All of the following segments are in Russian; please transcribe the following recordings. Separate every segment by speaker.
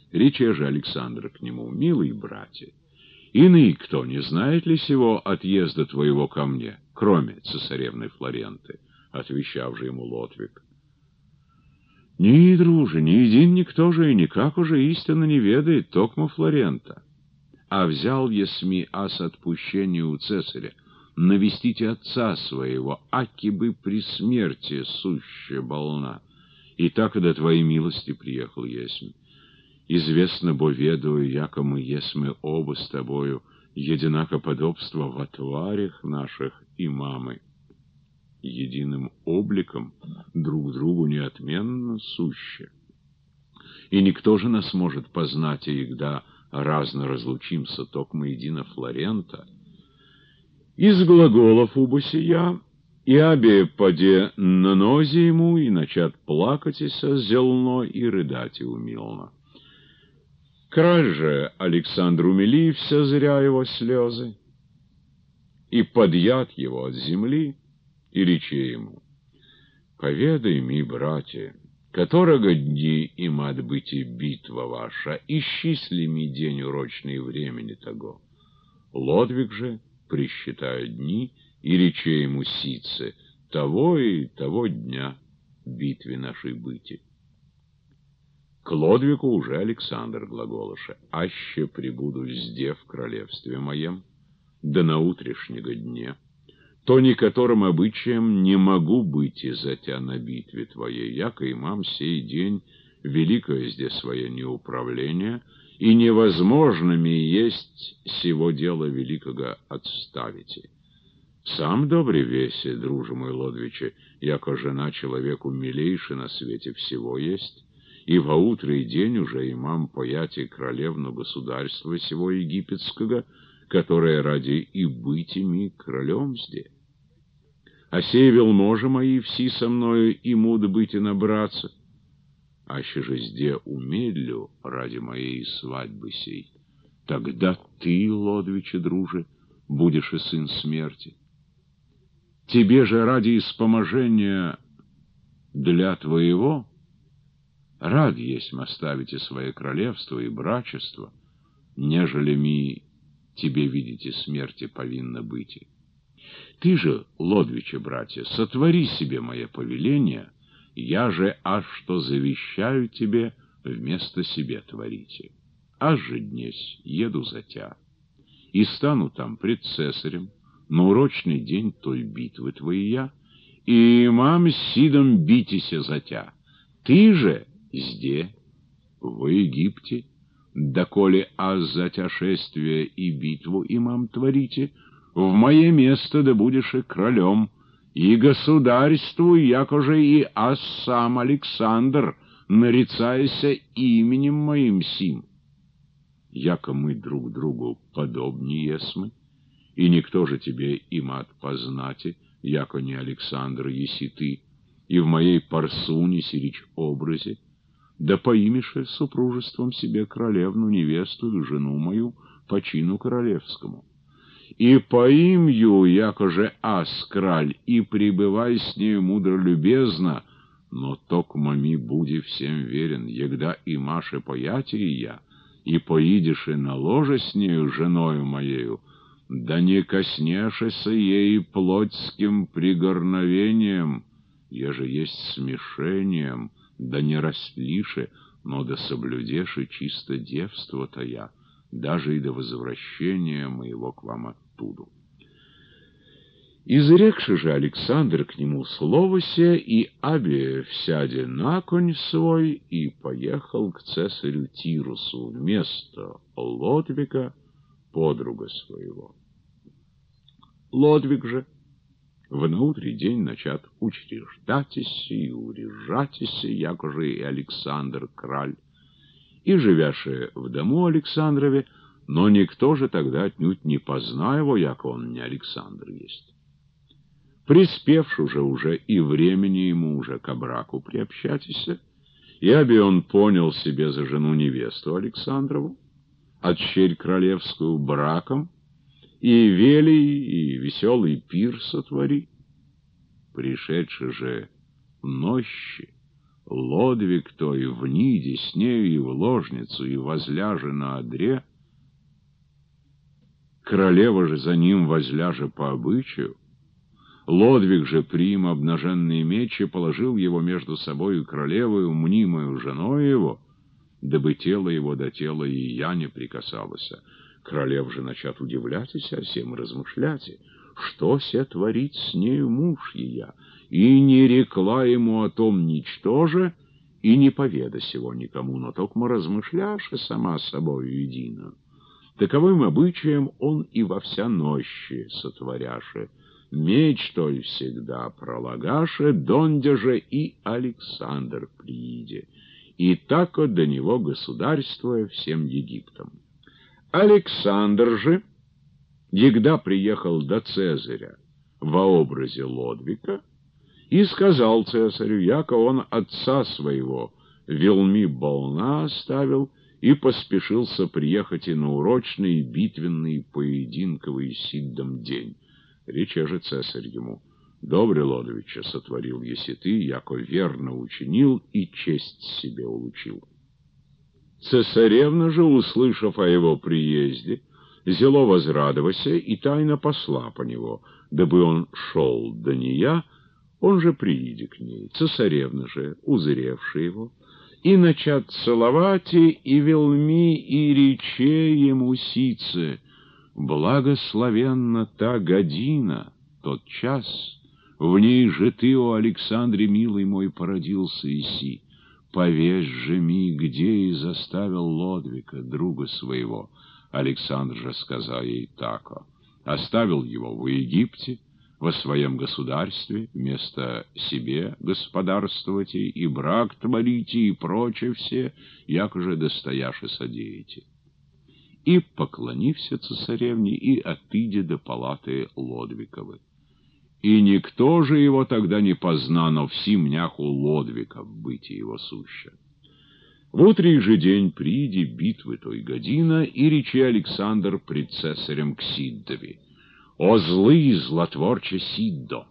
Speaker 1: Рече же Александр к нему: «Милый братья, иный кто не знает ли сего отъезда твоего ко мне, кроме цесаревны Флоренты?» Отвечав же ему Лотвик: «Ни, друже, ни един никто же и никак уже истинно не ведает, токмо Флорента. А взял есми ас отпущение у цесаря, навестите отца своего, аки бы при смерти сущая болна. И так и до твоей милости приехал есмь. Известно, бо ведаю, яко мы есмы оба с тобою, единако подобства во тварях наших и мамы. Единым обликом друг другу неотменно суще. И никто же нас может познать, и когда разно разлучимся, токмо едино Флорента. Из глаголов убосия, и обе поде на нозе ему, и начат плакатися зелно, и рыдать и умилно. Краль же Александр умилився, зря его слезы, и подъят его от земли, и рече ему: «Поведай ми, братья, которого дни имат быть и битва ваша, исчисли ми день урочный времени того». Лодвиг же присчитает дни, и рече ему сице: «Того и того дня битве нашей быти». К Лодвигу уже Александр глаголоше: «Аще прибуду зде в королевстве моем, да на утрешнего дне, то некоторым обычаем не могу быть из-за тя на битве твоей, яко имам сей день великое здесь свое неуправление, и невозможными есть сего дела великого отставите. Сам добре веси, друже мой Лодвиче, яко жена человеку милейше на свете всего есть, и во утрый день уже имам пояти королевну государства сего египетского, которое ради и быть ими королем зде. А сей велможи мои все со мною имут быть и набраться, аще же зде умедлю ради моей свадьбы сей, тогда ты, Лодвиче, друже, будешь и сын смерти. Тебе же ради испоможения для твоего рад есть оставить и свое королевство и брачество, нежели ми тебе, видите, смерти повинно быть. Ты же, Лодвиче, братья, сотвори себе мое повеление, я же аж что завещаю тебе, вместо себе творите. Аж же днесь еду за тя, и стану там пред цесарем на урочный день той битвы твоя, и мам с Сидом битися за тя. Ты же зде, в Египте, доколе аз за тя шествие и битву имам творите, в мое место да будешь и королем, и государствуй, якоже и аз сам Александр, нарицайся именем моим сим. Яко мы друг другу подобнее есмы, и никто же тебе имат познати, яко не Александр еси ты, и в моей парсуне сирич образе, да поимеше супружеством себе королевну невесту и жену мою по чину королевскому. И поимью, якоже ас краль, и пребывай с нею мудро-любезно, но токмо ми буди всем верен, егда и маше поятие я, и поидешь и на ложе с нею, женою моею, да не коснешься ей плотским пригорновением, еже есть смешением, да не растлише, но да соблюдешь и чисто девство тая, даже и до возвращения моего к вам оттуда». Изрекши же Александр к нему слово се, и абе всяде на конь свой, и поехал к цесарю Тирусу вместо Лодвига, подруга своего. Лодвиг же в наутрий день начат учреждатися и урежатися, якоже и Александр краль, и живяше в дому Александрове, но никто же тогда отнюдь не позна его, яко он не Александр есть. Приспевши же уже и времени ему уже ко браку приобщатися, и обе он понял себе за жену невесту Александрову, отщерь королевскую браком, и велий, и веселый пир сотвори. Пришедши же нощи, Лодвиг то и в ниде с нею, и в ложницу, и возляже на одре. Королева же за ним возляже по обычаю. Лодвиг же, приим обнаженные мечи, положил его между собою и королевою, мнимою женой его, дабы тело его до тела и я не прикасалось. Королев же начат удивляться, всем размышлять, что се творит с нею муж ея, и не рекла ему о том ничтоже, и не поведа сего никому, но токмо размышляше сама с собою едино. Таковым обычаем он и во вся нощи сотворяше, меч толь всегда пролагаше, донде же и Александр прииде, и тако до него государствуя всем Египтом. Александр же, егда приехал до Цезаря во образе Лодвига, и сказал цесарю, яко он отца своего Велми Болна оставил, и поспешился приехать и на урочный битвенный поединковый Сиддом день. Рече же цесарь ему: добре, Лодовича, сотворил еси ты, яко верно учинил и честь себе улучил. Цесаревна же, услышав о его приезде, зело возрадовася и тайно посла по него, дабы он шел до нея, он же прииде к ней. Цесаревна же, узревши его, и начат целовать, и Велми, и рече ему сице: благословенна та година, тот час, в ней же ты, о Александре, милый мой, породился иси. Повесть же ми, где и заставил Лодвига, друга своего. Александр же сказал ей тако: оставил его в Египте, во своем государстве, вместо себе господарствуйте, и брак творите, и прочее все, якоже достояше содеете. И поклонився цесаревне, и отыде до палаты Лодвиковы. И никто же его тогда не позна, но все мняху Лодвига быть его суща. В утрий же день приди битвы той година, и речи Александр пред цесарем к Сиддове: о злый злотворче Сиддо!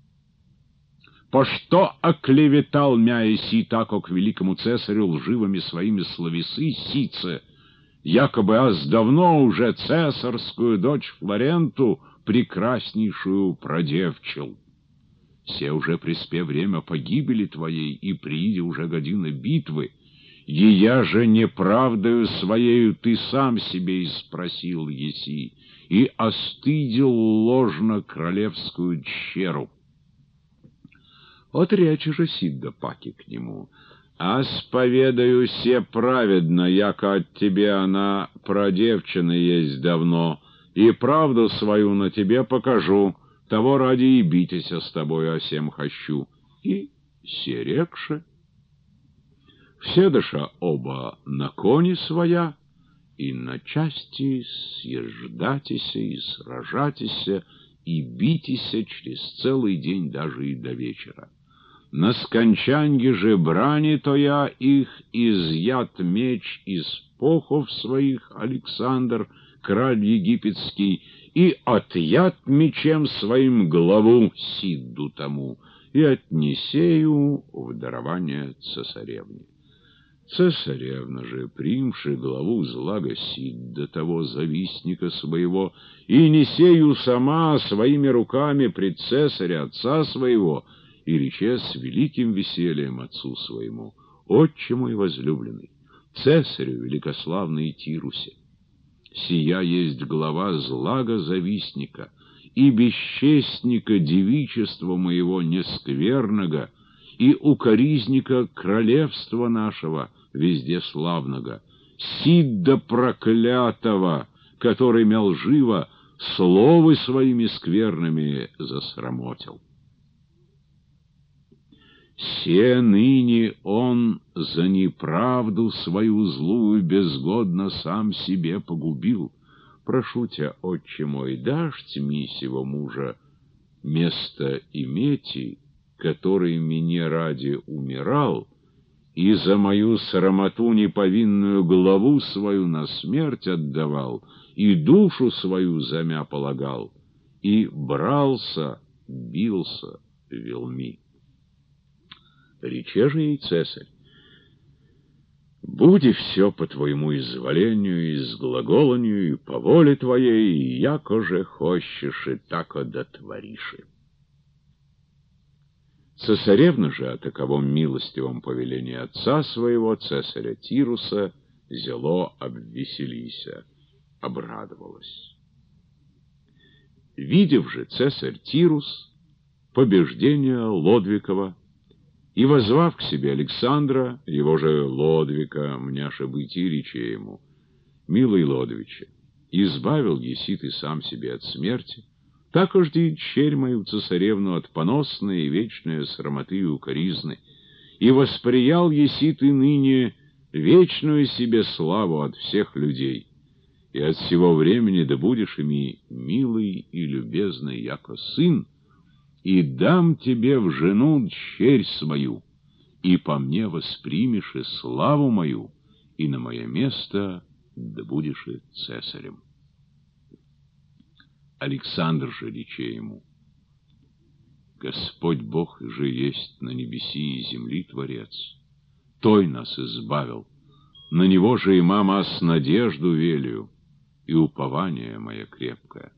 Speaker 1: По что оклеветал мя еси тако к великому цесарю лживыми своими словесы сице, якобы аз давно уже цесарскую дочь Флоренту прекраснейшую продевчил. Се уже приспе время погибели твоей, и прииде уже година битвы, и я же неправдою своею ты сам себе и спросил еси, и остыдил ложно королевскую дщеру. Отрече же Сидда паки к нему: а споведаю се праведно, яко от тебе она продевчена есть давно, и правду свою на тебе покажу, того ради и битеся с тобой о сем хочу. И се рекше, вседоша оба на кони своя, и на части съезждатися и сражатися, и битися через целый день даже и до вечера. На скончанье же брани тоя их изъят меч из похов своих Александр, краль египетский, и отъят мечем своим главу Сидду тому, и отнесею в дарование цесаревне. Цесаревна же, примши главу злага Сидда, того завистника своего, и несею сама своими руками пред цесаря отца своего, и рече с великим весельем отцу своему: отче мой возлюбленный, цесарю великославный Тирусе, сия есть глава злага завистника и бесчестника девичества моего нескверного, и укоризника королевства нашего везде славного, Сидда проклятого, который мя лживо словы своими скверными засрамотил. Се ныне он за неправду свою злую безгодно сам себе погубил. Прошу тебя, отче мой, дашь тьми сего мужа место имети, который мне ради умирал, и за мою срамоту неповинную главу свою на смерть отдавал, и душу свою за мя полагал, и брался, бился Велми. Рече же ей цесарь: «Буди все по твоему изволению, изглаголанию и по воле твоей, и яко же хочешь, и тако дотвориши». Цесаревна же о таковом милостивом повелении отца своего, цесаря Тируса, зело обвеселися, обрадовалась. Видев же цесарь Тирус побеждение Лодвикова, и, возвав к себе Александра, его же Лодвика, мняше быти, рече ему: «Милый Лодвиче, избавил еси ты сам себе от смерти, так жди черь мою цесаревну от поносной и вечной срамоты и укоризны, и восприял еси ты ныне вечную себе славу от всех людей, и от всего времени да будешь ими милый и любезный, яко сын, и дам тебе в жену черь свою, и по мне воспримешь и славу мою, и на мое место да будешь и цесарем». Александр же рече ему: «Господь Бог же есть на небеси и земли Творец. Той нас избавил, на Него же и мама с надежду велю, и упование мое крепкое.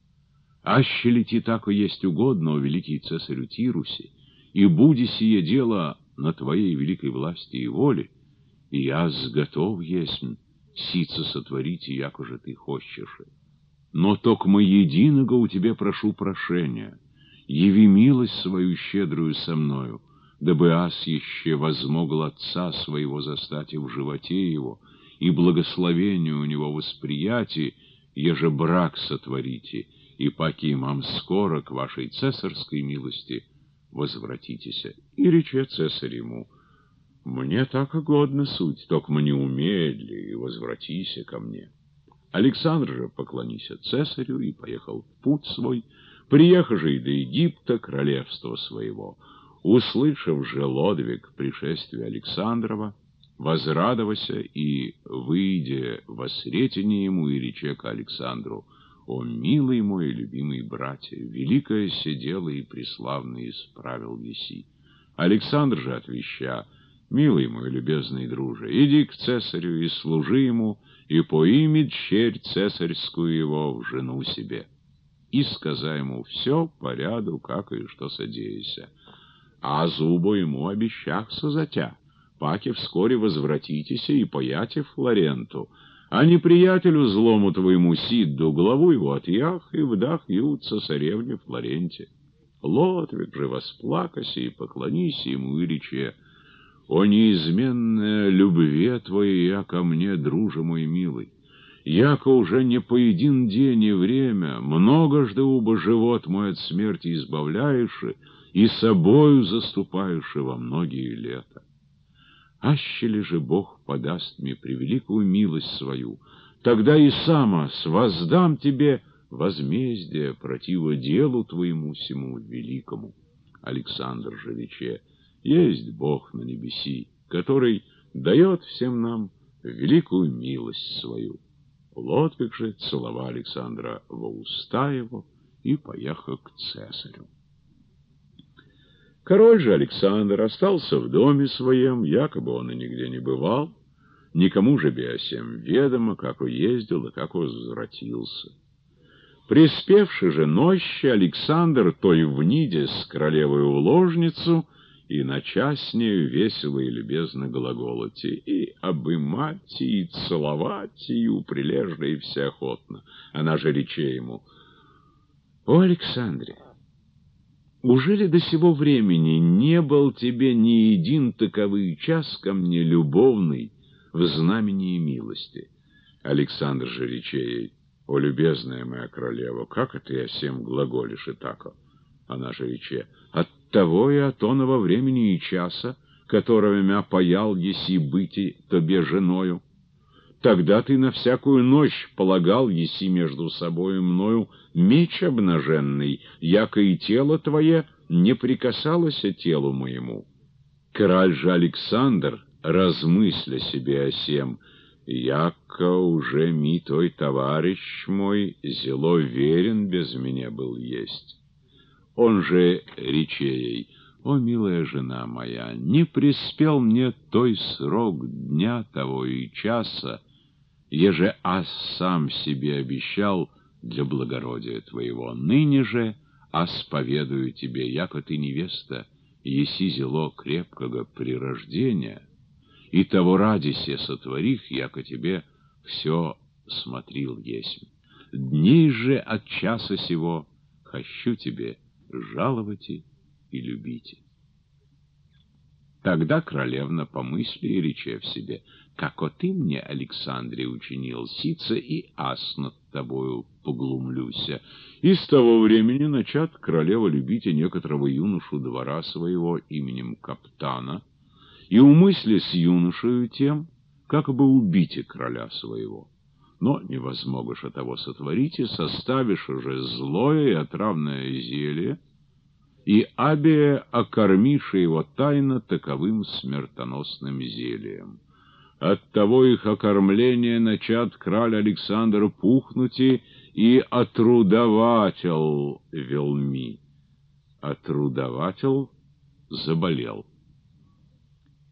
Speaker 1: Аще ли ти тако есть угодно, о великий цесарю Тирусе, и буди сие дело на твоей великой власти и воле, и я готов есмь сице сотворить, яко же ты хочешь. Но токмо единого у тебе прошу прошения, яви милость свою щедрую со мною, дабы ас еще возмогл отца своего застать и в животе его, и благословение у него восприятие, еже брак сотворите, и паки имам скоро к вашей цесарской милости возвратитеся». И рече цесарь ему: «Мне так угодно суть, токмо не умедли, и возвратися ко мне». Александр же поклонися цесарю и поехал в путь свой, приехав же и до Египта, королевства своего. Услышав же Лодвиг пришествие Александрова, возрадовался и, выйдя во сретение ему, и рече к Александру: «О, милый мой и любимый братья, великое се дело и преславное исправил еси». Александр же отвеща: «Милый мой любезный друже, иди к цесарю и служи ему, и поими черь цесарскую его в жену себе, и сказай ему все по ряду, как и что содеяся. А зубу ему обещахся за тя, паки вскоре возвратитеся и пояте Флоренту, а неприятелю злому твоему Сидду главу его отъях и вдах ю цесаревне Флоренте». Лодвиг же восплакася и поклонися ему, и рече: «О неизменная любви твоя ко мне, друже мой милый! Яко уже не по един день и время, многожды убо живот мой от смерти избавляешь, и собою заступаешь во многие лета. Аще ли же Бог подаст мне превеликую милость свою, тогда и самос воздам тебе возмездие противо делу твоему всему великому». Александр же рече: «Есть Бог на небеси, который дает всем нам великую милость свою». Лодвиг же целовал Александра во уста его и поехал к цесарю. Король же Александр остался в доме своем, якобы он и нигде не бывал, никому же би о сем ведомо, как уездил и как возвратился. Приспевши же нощи, Александр той в ниде с королевою в ложницу, и нача с нею весело и любезно глаголоти, и обымать, и целовать ее прилежно и всеохотно. Она же рече ему: «О, Александре, ужели до сего времени не был тебе ни един таковый час ко мне любовный в знамении милости?» Александр же рече ей: «О, любезная моя королева, как это я сем глаголишь и тако?» Она же рече: «От того и от оного времени и часа, которого мя паял еси быти тебе женою. Тогда ты на всякую ночь полагал еси между собою мною меч обнаженный, яко и тело твое не прикасалось к телу моему». Король же Александр, размысля себе о сем: «Яко уже ми той товарищ мой зело верен без меня был есть». Он же рече ей: О, милая жена моя, не приспел мне той срок дня того и часа, еже ас сам себе обещал для благородия твоего. Ныне же ас поведаю тебе, яко ты невеста, еси зело крепкого прирождения, и того ради се сотворих, яко тебе все смотрел есть. Дней же от часа сего хочу тебе жаловати и любите. Тогда королевна помысли и рече в себе: «Како ты мне, Александре, учинил сица, и ас над тобою поглумлюся». И с того времени начат королева любить и некоторого юношу двора своего именем Каптана, и умысли с юношею тем, как бы убить короля своего. Но невозможно же того сотворить, и составишь уже злое и отравное зелье, и Абия окормиши его тайно таковым смертоносным зельем. Оттого их окормление начат краль Александр пухнути и отрудовател велми. Отрудовател заболел.